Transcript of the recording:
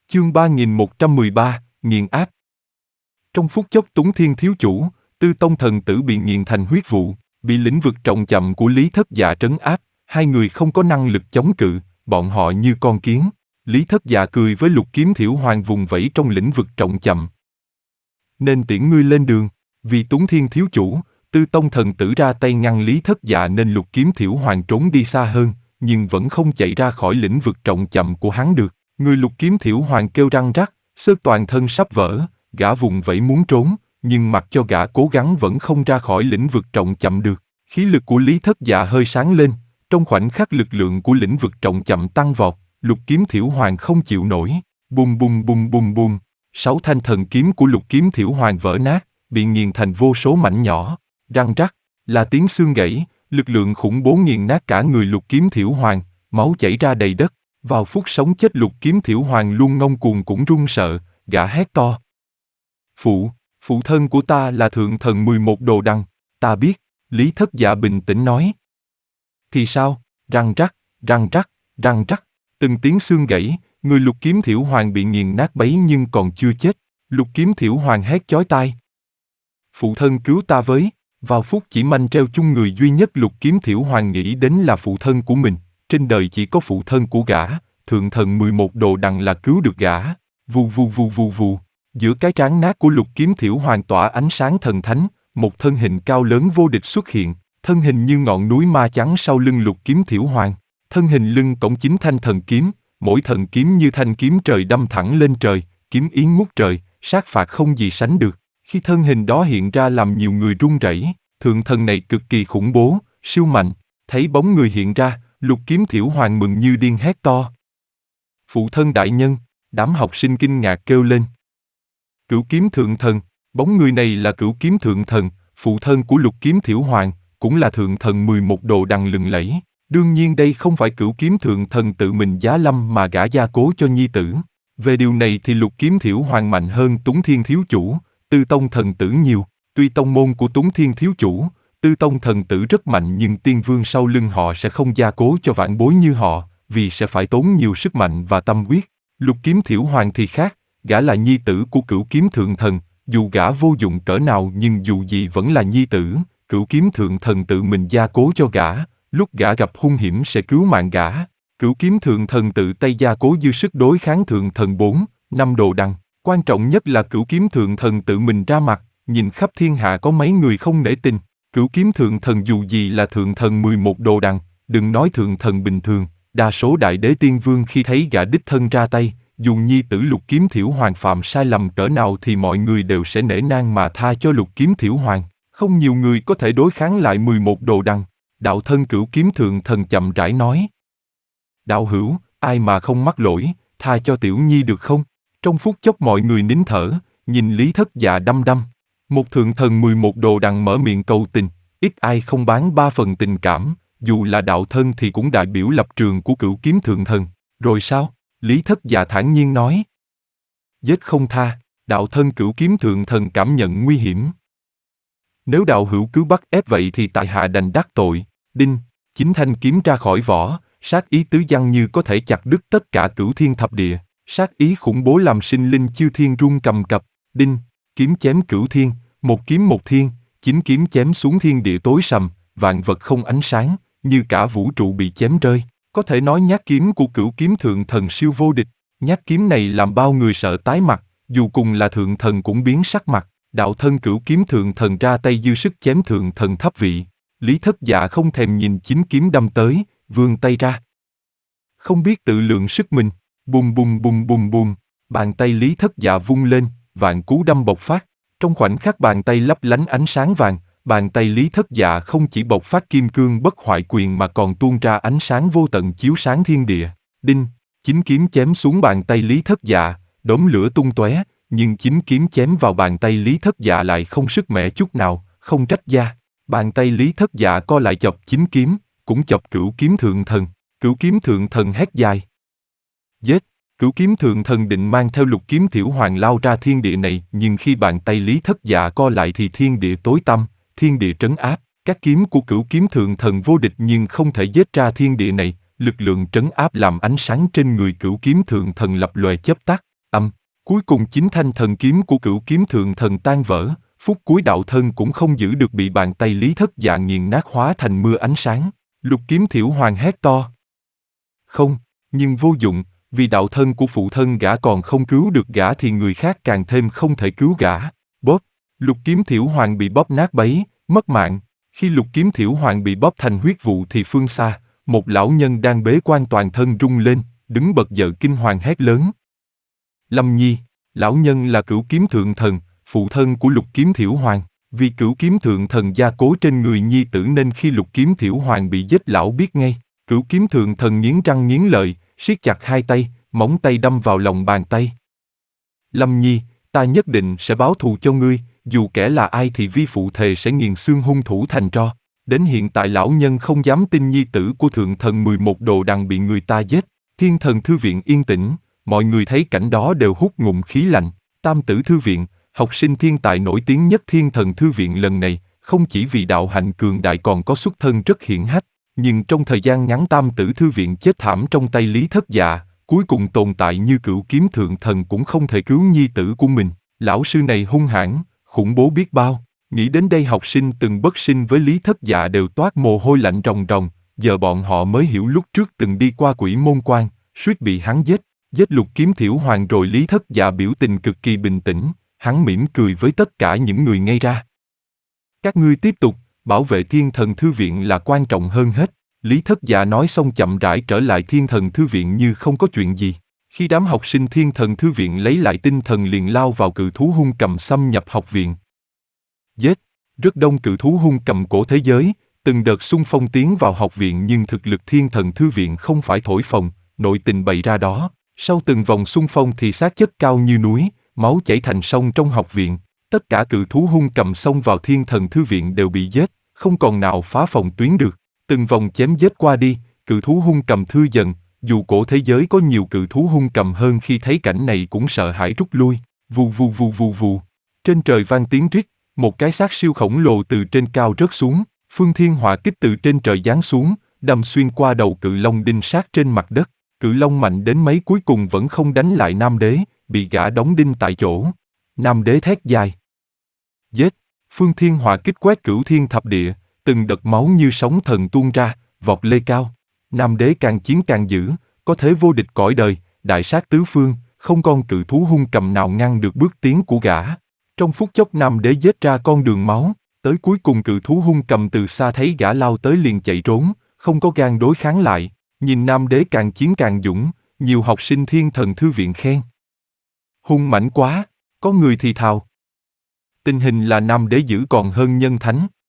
Chương 3113, nghiền áp. Trong phút chốc Túng Thiên thiếu chủ, Tư Tông thần tử bị nghiền thành huyết vụ, bị lĩnh vực trọng chậm của Lý Thất Dạ trấn áp, hai người không có năng lực chống cự, bọn họ như con kiến. Lý Thất Dạ cười với Lục Kiếm Thiểu Hoàng vùng vẫy trong lĩnh vực trọng chậm. Nên tiễn ngươi lên đường, vì Túng Thiên thiếu chủ, Tư Tông thần tử ra tay ngăn Lý Thất Dạ nên Lục Kiếm Thiểu Hoàng trốn đi xa hơn, nhưng vẫn không chạy ra khỏi lĩnh vực trọng chậm của hắn được. Người Lục Kiếm Thiểu Hoàng kêu răng rắc, xơ toàn thân sắp vỡ, gã vùng vẫy muốn trốn, nhưng mặc cho gã cố gắng vẫn không ra khỏi lĩnh vực trọng chậm được. Khí lực của Lý Thất Dạ hơi sáng lên, trong khoảnh khắc lực lượng của lĩnh vực trọng chậm tăng vọt, Lục Kiếm Thiểu Hoàng không chịu nổi, bùm bùm bùm bùm bùm, 6 thanh thần kiếm của Lục Kiếm Thiểu Hoàng vỡ nát, bị nghiền thành vô số mảnh nhỏ, răng rắc, là tiếng xương gãy, lực lượng khủng bố nghiền nát cả người Lục Kiếm Thiểu Hoàng, máu chảy ra đầy đất. Vào phút sống chết Lục Kiếm Thiểu Hoàng luôn ngông cuồng cũng run sợ, gã hét to. Phụ thân của ta là thượng thần 11 đồ đằng, ta biết, Lý Thất Dạ bình tĩnh nói. Thì sao, răng rắc, răng rắc, răng rắc, từng tiếng xương gãy, người Lục Kiếm Thiểu Hoàng bị nghiền nát bấy nhưng còn chưa chết, Lục Kiếm Thiểu Hoàng hét chói tai. Phụ thân cứu ta với, vào phút chỉ manh treo chung người duy nhất Lục Kiếm Thiểu Hoàng nghĩ đến là phụ thân của mình. Trên đời chỉ có phụ thân của gã, thượng thần 11 đồ đằng là cứu được gã. Vù vù vù vù vù, giữa cái trán nát của Lục Kiếm Thiểu Hoàng tỏa ánh sáng thần thánh, một thân hình cao lớn vô địch xuất hiện, thân hình như ngọn núi ma chắn sau lưng Lục Kiếm Thiểu Hoàng, thân hình lưng cổng 9 thanh thần kiếm, mỗi thần kiếm như thanh kiếm trời đâm thẳng lên trời, kiếm ý ngút trời, sát phạt không gì sánh được. Khi thân hình đó hiện ra làm nhiều người run rẩy, thượng thần này cực kỳ khủng bố, siêu mạnh, thấy bóng người hiện ra, Lục Kiếm Thiểu Hoàng mừng như điên hét to. Phụ thân đại nhân, đám học sinh kinh ngạc kêu lên. Cửu Kiếm Thượng Thần, bóng người này là Cửu Kiếm Thượng Thần, phụ thân của Lục Kiếm Thiểu Hoàng, cũng là thượng thần 11 đồ đằng lừng lẫy. Đương nhiên đây không phải Cửu Kiếm Thượng Thần tự mình giá lâm mà gã gia cố cho nhi tử. Về điều này thì Lục Kiếm Thiểu Hoàng mạnh hơn Túng Thiên thiếu chủ, Tư Tông thần tử nhiều. Tuy tông môn của Túng Thiên thiếu chủ, Tư Tông thần tử rất mạnh nhưng tiên vương sau lưng họ sẽ không gia cố cho vãn bối như họ, vì sẽ phải tốn nhiều sức mạnh và tâm huyết. Lục Kiếm Thiểu Hoàng thì khác, gã là nhi tử của Cửu Kiếm Thượng Thần, dù gã vô dụng cỡ nào nhưng dù gì vẫn là nhi tử, Cửu Kiếm Thượng Thần tự mình gia cố cho gã, lúc gã gặp hung hiểm sẽ cứu mạng gã. Cửu Kiếm Thượng Thần tự tay gia cố dư sức đối kháng Thượng Thần 4, 5 đồ đằng, quan trọng nhất là Cửu Kiếm Thượng Thần tự mình ra mặt, nhìn khắp thiên hạ có mấy người không nể tình. Cửu Kiếm Thượng Thần dù gì là thượng thần 11 đồ đằng, đừng nói thượng thần bình thường, đa số đại đế tiên vương khi thấy gã đích thân ra tay, dù nhi tử Lục Kiếm Thiểu Hoàng phạm sai lầm cỡ nào thì mọi người đều sẽ nể nang mà tha cho Lục Kiếm Thiểu Hoàng. Không nhiều người có thể đối kháng lại 11 đồ đằng. Đạo thân Cửu Kiếm Thượng Thần chậm rãi nói. Đạo hữu, ai mà không mắc lỗi, tha cho tiểu nhi được không? Trong phút chốc mọi người nín thở, nhìn Lý Thất Dạ đăm đăm. Một thượng thần 11 đồ đằng mở miệng cầu tình, ít ai không bán 3 phần tình cảm, dù là đạo thân thì cũng đại biểu lập trường của Cửu Kiếm Thượng Thần. Rồi sao? Lý Thất Dạ thản nhiên nói. Giết không tha, đạo thân Cửu Kiếm Thượng Thần cảm nhận nguy hiểm. Nếu đạo hữu cứ bắt ép vậy thì tại hạ đành đắc tội. Đinh, 9 thanh kiếm ra khỏi vỏ, sát ý tứ dăng như có thể chặt đứt tất cả cửu thiên thập địa, sát ý khủng bố làm sinh linh chư thiên run cầm cập. Đinh, kiếm chém cửu thiên, một kiếm một thiên, 9 kiếm chém xuống thiên địa tối sầm, vạn vật không ánh sáng, như cả vũ trụ bị chém rơi. Có thể nói nhát kiếm của Cửu Kiếm Thượng Thần siêu vô địch, nhát kiếm này làm bao người sợ tái mặt, dù cùng là thượng thần cũng biến sắc mặt. Đạo thân Cửu Kiếm Thượng Thần ra tay dư sức chém thượng thần thấp vị. Lý Thất Dạ không thèm nhìn 9 kiếm đâm tới, vươn tay ra. Không biết tự lượng sức mình, bùm bùm bùm bùm bùm, bàn tay Lý Thất Dạ vung lên, vạn cú đâm bộc phát. Trong khoảnh khắc bàn tay lấp lánh ánh sáng vàng, bàn tay Lý Thất Dạ không chỉ bộc phát kim cương bất hoại quyền mà còn tuôn ra ánh sáng vô tận chiếu sáng thiên địa. Đinh, 9 kiếm chém xuống bàn tay Lý Thất Dạ, đốm lửa tung tóe, nhưng 9 kiếm chém vào bàn tay Lý Thất Dạ lại không sức mẻ chút nào, không trách da. Bàn tay Lý Thất Dạ co lại chọc 9 kiếm, cũng chọc Cửu Kiếm Thượng Thần. Cửu Kiếm Thượng Thần hét dài. Giết! Cửu Kiếm Thượng Thần định mang theo Lục Kiếm Thiểu Hoàng lao ra thiên địa này, nhưng khi bàn tay Lý Thất Dạ co lại thì thiên địa tối tăm, thiên địa trấn áp. Các kiếm của Cửu Kiếm Thượng Thần vô địch nhưng không thể giết ra thiên địa này, lực lượng trấn áp làm ánh sáng trên người Cửu Kiếm Thượng Thần lập lòe chớp tắt. Cuối cùng chính thanh thần kiếm của Cửu Kiếm Thượng Thần tan vỡ, phút cuối đạo thân cũng không giữ được bị bàn tay Lý Thất Dạ nghiền nát hóa thành mưa ánh sáng. Lục Kiếm Thiểu Hoàng hét to. Không, nhưng vô dụng, vì đạo thân của phụ thân gã còn không cứu được gã thì người khác càng thêm không thể cứu gã. Bóp, Lục Kiếm Thiểu Hoàng bị bóp nát bấy, mất mạng. Khi Lục Kiếm Thiểu Hoàng bị bóp thành huyết vụ thì phương xa, một lão nhân đang bế quan toàn thân rung lên, đứng bật dậy kinh hoàng hét lớn. Lâm Nhi, lão nhân là Cửu Kiếm Thượng Thần, phụ thân của Lục Kiếm Thiểu Hoàng. Vì Cửu Kiếm Thượng Thần gia cố trên người nhi tử nên khi Lục Kiếm Thiểu Hoàng bị giết lão biết ngay. Cửu Kiếm Thượng Thần nghiến răng nghiến lợi, siết chặt hai tay, móng tay đâm vào lòng bàn tay. Lâm Nhi, ta nhất định sẽ báo thù cho ngươi, dù kẻ là ai thì vi phụ thề sẽ nghiền xương hung thủ thành tro. Đến hiện tại lão nhân không dám tin nhi tử của Thượng Thần 11 đồ đằng bị người ta giết. Thiên Thần Thư Viện yên tĩnh, mọi người thấy cảnh đó đều hút ngụm khí lạnh. Tam Tử Thư Viện, học sinh thiên tài nổi tiếng nhất Thiên Thần Thư Viện lần này, không chỉ vì đạo hạnh cường đại còn có xuất thân rất hiển hách. Nhưng trong thời gian ngắn Tam Tử Thư Viện chết thảm trong tay Lý Thất Dạ, cuối cùng tồn tại như Cửu Kiếm Thượng Thần cũng không thể cứu nhi tử của mình. Lão sư này hung hãn, khủng bố biết bao. Nghĩ đến đây học sinh từng bất sinh với Lý Thất Dạ đều toát mồ hôi lạnh ròng ròng, giờ bọn họ mới hiểu lúc trước từng đi qua Quỷ Môn Quan, suýt bị hắn giết. Giết Lục Kiếm Thiểu Hoàng rồi Lý Thất Dạ biểu tình cực kỳ bình tĩnh, hắn mỉm cười với tất cả những người ngây ra. Các ngươi tiếp tục, bảo vệ Thiên Thần Thư Viện là quan trọng hơn hết. Lý Thất Dạ nói xong chậm rãi trở lại Thiên Thần Thư Viện như không có chuyện gì. Khi đám học sinh Thiên Thần Thư Viện lấy lại tinh thần liền lao vào cự thú hung cầm xâm nhập học viện. Giết, rất đông cự thú hung cầm cổ thế giới, từng đợt xung phong tiến vào học viện nhưng thực lực Thiên Thần Thư Viện không phải thổi phồng, nội tình bày ra đó. Sau từng vòng xung phong thì xác chất cao như núi, máu chảy thành sông trong học viện. Tất cả cự thú hung cầm xông vào Thiên Thần Thư Viện đều bị giết, không còn nào phá phòng tuyến được. Từng vòng chém giết qua đi, cự thú hung cầm thư dần, dù cổ thế giới có nhiều cự thú hung cầm hơn khi thấy cảnh này cũng sợ hãi rút lui. Vù vù vù vù vù. Trên trời vang tiếng rít, một cái xác siêu khổng lồ từ trên cao rớt xuống, phương thiên hỏa kích từ trên trời giáng xuống, đâm xuyên qua đầu cự long đinh sát trên mặt đất. Cự long mạnh đến mấy cuối cùng vẫn không đánh lại Nam Đế, bị gã đóng đinh tại chỗ. Nam Đế thét dài. Giết! Phương thiên hỏa kích quét cửu thiên thập địa, từng đợt máu như sóng thần tuôn ra, vọt lê cao. Nam Đế càng chiến càng dữ, có thế vô địch cõi đời, đại sát tứ phương, không con cự thú hung cầm nào ngăn được bước tiến của gã. Trong phút chốc Nam Đế giết ra con đường máu, tới cuối cùng cự thú hung cầm từ xa thấy gã lao tới liền chạy trốn, không có gan đối kháng lại. Nhìn Nam Đế càng chiến càng dũng, nhiều học sinh Thiên Thần Thư Viện khen. Hung mãnh quá, có người thì thào. Tình hình là Nam Đế dữ còn hơn nhân thánh.